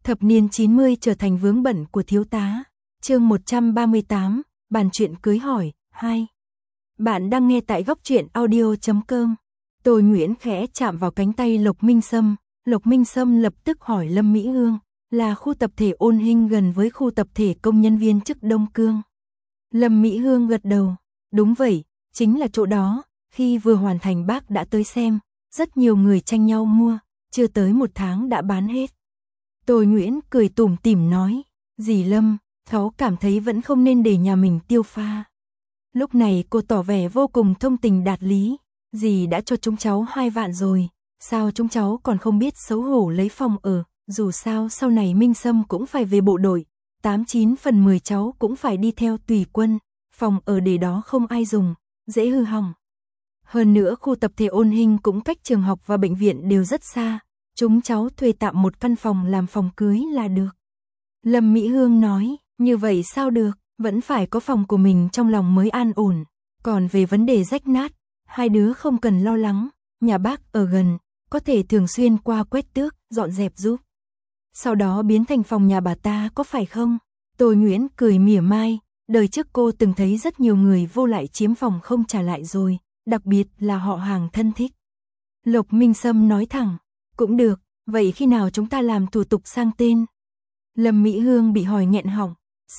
Thập niên 90 trở thành vướng bận của thiếu tá. Chương 138, bàn chuyện cưới hỏi 2. Bạn đang nghe tại góc truyện audio.com. Tôi Nguyễn khẽ chạm vào cánh tay Lộc Minh Sâm. Lộc Minh Sâm lập tức hỏi Lâm Mỹ Hương, là khu tập thể Ôn Hinh gần với khu tập thể công nhân viên chức Đông Cương. Lâm Mỹ Hương gật đầu, đúng vậy, chính là chỗ đó, khi vừa hoàn thành bác đã tới xem, rất nhiều người tranh nhau mua, chưa tới 1 tháng đã bán hết. Tôi Nguyễn cười tủm tỉm nói, dì Lâm, cháu cảm thấy vẫn không nên để nhà mình tiêu pha. Lúc này cô tỏ vẻ vô cùng thông tình đạt lý, dì đã cho chúng cháu 2 vạn rồi, sao chúng cháu còn không biết xấu hổ lấy phòng ở, dù sao sau này Minh Sâm cũng phải về bộ đội, 89 phần 10 cháu cũng phải đi theo tùy quân, phòng ở để đó không ai dùng, dễ hư hỏng. Hơn nữa khu tập thể Ôn Hinh cũng cách trường học và bệnh viện đều rất xa, chúng cháu thuê tạm một căn phòng làm phòng cưới là được. Lâm Mỹ Hương nói, như vậy sao được, vẫn phải có phòng của mình trong lòng mới an ổn, còn về vấn đề rách nát, hai đứa không cần lo lắng, nhà bác ở gần, có thể thường xuyên qua quét tước, dọn dẹp giúp. Sau đó biến thành phòng nhà bà ta có phải không? Tôi Nguyễn cười mỉa mai, đời trước cô từng thấy rất nhiều người vô lại chiếm phòng không trả lại rồi, đặc biệt là họ hàng thân thích. Lộc Minh Sâm nói thẳng, cũng được, vậy khi nào chúng ta làm thủ tục sang tên? Lâm Mỹ Hương bị hỏi nghẹn họng,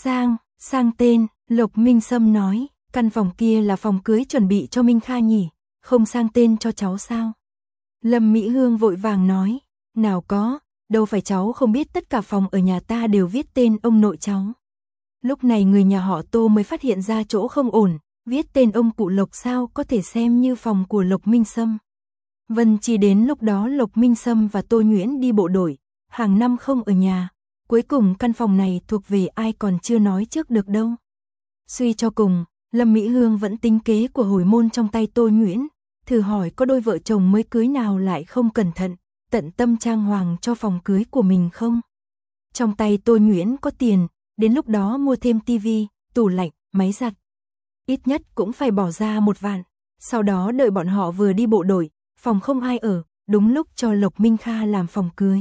sang tên, Lộc Minh Sâm nói, căn phòng kia là phòng cưới chuẩn bị cho Minh Kha nhỉ, không sang tên cho cháu sao? Lâm Mỹ Hương vội vàng nói, nào có, đâu phải cháu không biết tất cả phòng ở nhà ta đều viết tên ông nội cháu. Lúc này người nhà họ Tô mới phát hiện ra chỗ không ổn, viết tên ông cụ Lộc sao có thể xem như phòng của Lộc Minh Sâm. Vân chỉ đến lúc đó Lộc Minh Sâm và Tô Nguyễn đi bộ đội, hàng năm không ở nhà, cuối cùng căn phòng này thuộc về ai còn chưa nói trước được đâu. Suy cho cùng, Lâm Mỹ Hương vẫn tính kế của hồi môn trong tay Tô Nguyễn, thử hỏi có đôi vợ chồng mới cưới nào lại không cẩn thận, tận tâm trang hoàng cho phòng cưới của mình không? Trong tay Tô Nguyễn có tiền, đến lúc đó mua thêm tivi, tủ lạnh, máy giặt. Ít nhất cũng phải bỏ ra 1 vạn, sau đó đợi bọn họ vừa đi bộ đội, phòng không ai ở, đúng lúc cho Lộc Minh Kha làm phòng cưới.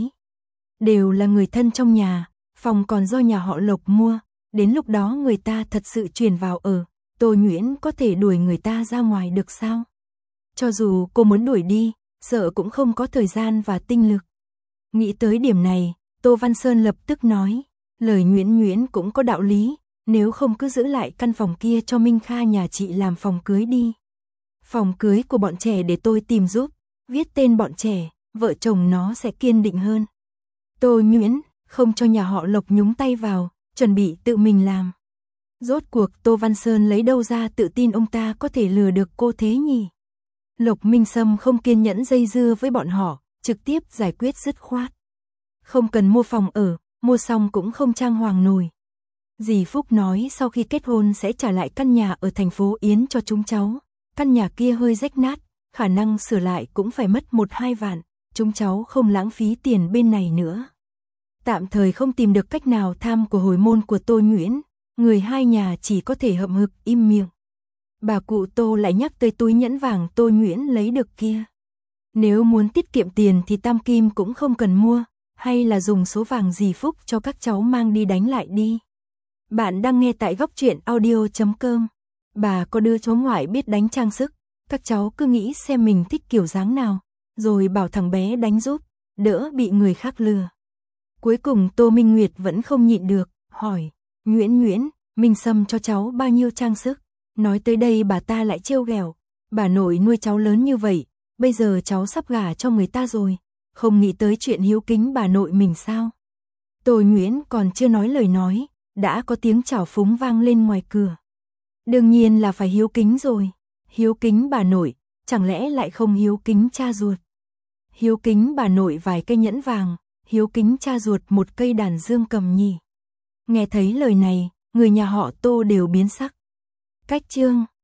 Đều là người thân trong nhà, phòng còn do nhà họ Lộc mua, đến lúc đó người ta thật sự chuyển vào ở, Tô Nguyễn có thể đuổi người ta ra ngoài được sao? Cho dù cô muốn đuổi đi, sợ cũng không có thời gian và tinh lực. Nghĩ tới điểm này, Tô Văn Sơn lập tức nói, lời Nguyễn cũng có đạo lý, nếu không cứ giữ lại căn phòng kia cho Minh Kha nhà chị làm phòng cưới đi. Phòng cưới của bọn trẻ để tôi tìm giúp, viết tên bọn trẻ, vợ chồng nó sẽ kiên định hơn. Tô Nguyễn, không cho nhà họ Lộc nhúng tay vào, chuẩn bị tự mình làm. Rốt cuộc Tô Văn Sơn lấy đâu ra tự tin ông ta có thể lừa được cô thế nhỉ? Lộc Minh Sâm không kiên nhẫn dây dưa với bọn họ, trực tiếp giải quyết dứt khoát. Không cần mua phòng ở, mua xong cũng không trang hoàng nổi. Dì Phúc nói sau khi kết hôn sẽ trả lại căn nhà ở thành phố Yến cho chúng cháu. Căn nhà kia hơi rách nát, khả năng sửa lại cũng phải mất 1-2 vạn, chúng cháu không lãng phí tiền bên này nữa. Tạm thời không tìm được cách nào tham của hồi môn của Tô Nguyễn, người hai nhà chỉ có thể hậm hực im miệng. Bà cụ Tô lại nhắc tới túi nhẫn vàng Tô Nguyễn lấy được kia. Nếu muốn tiết kiệm tiền thì tam kim cũng không cần mua, hay là dùng số vàng dì Phúc cho các cháu mang đi đánh lại đi. Bạn đang nghe tại góc truyện audio.com. Bà có đưa cháu ngoại biết đánh trang sức, các cháu cứ nghĩ xem mình thích kiểu dáng nào, rồi bảo thằng bé đánh giúp, đỡ bị người khác lừa. Cuối cùng Tô Minh Nguyệt vẫn không nhịn được, hỏi, Nguyễn, Minh Sâm cho cháu bao nhiêu trang sức? Nói tới đây bà ta lại trêu ghẹo, bà nội nuôi cháu lớn như vậy, bây giờ cháu sắp gả cho người ta rồi, không nghĩ tới chuyện hiếu kính bà nội mình sao? Tô Nguyễn còn chưa nói lời nói, đã có tiếng chảo phúng vang lên ngoài cửa. Đương nhiên là phải hiếu kính rồi, hiếu kính bà nội, chẳng lẽ lại không hiếu kính cha ruột? Hiếu kính bà nội vài cây nhẫn vàng, hiếu kính cha ruột một cây đàn dương cầm nhỉ? Nghe thấy lời này, người nhà họ Tô đều biến sắc. Cách chương